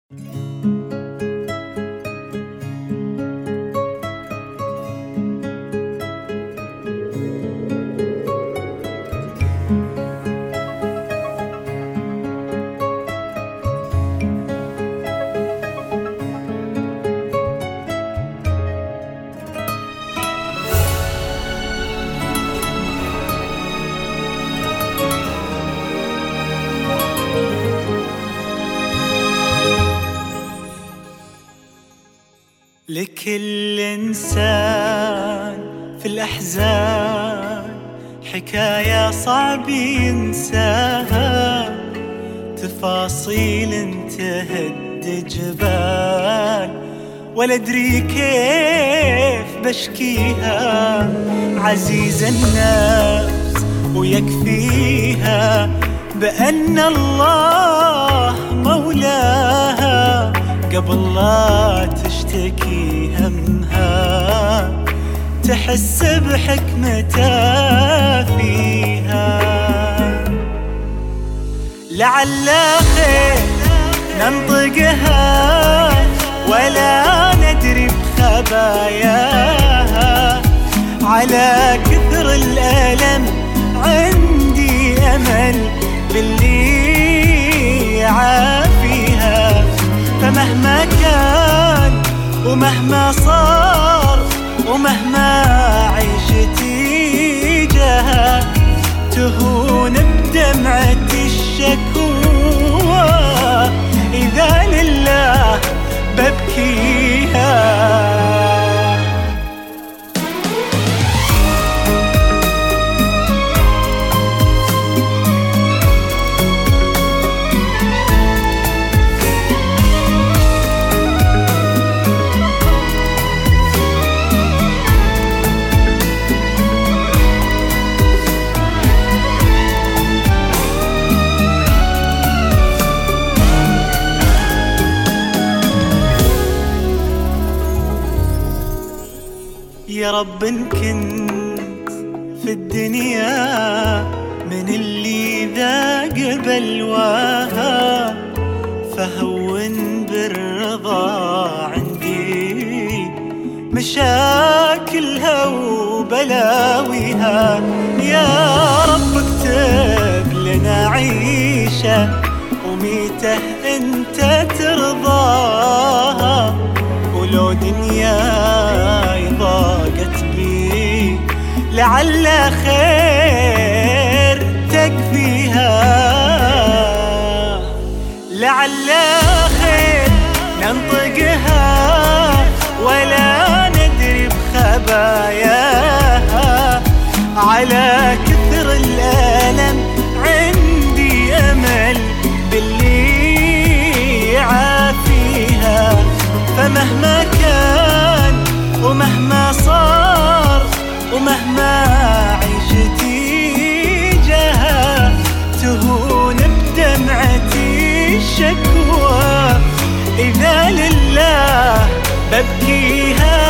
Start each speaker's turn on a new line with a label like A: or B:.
A: لكل إنسان في الأحزان حكاية صعب ينساها، تفاصيل تهد جبال ولا أدري كيف بشكيها. عزيزة النفس ويكفيها بأن الله مولاها، قبل لا تشتكي همها تحس بحكمته فيها. لعل خير ننطقها ولا ندري بخباياها، على كثر الألم عندي أمل باللي يعافيها. فمهما كان ومهما صار ومهما عيشتي جاها، تهون بدمعة الشكوى إذا لله ببكيها. يا رب إن كنت في الدنيا من اللي ذاق بلواها، فهون بالرضا عندي مشاكلها وبلاويها. يا رب اكتب لنا عيشة وميته انت ترضاها، ولو دنياي ضاقت بي لعل خير تكفيها. لعل خير ننطقها ولا ندري بخباياها، على كثر الألم عندي أمل باللي يعافيها. فمهما كان ومهما صار ومهما عيشتي جاها، تهون بدمعتي الشكوى إذا لله ببكيها.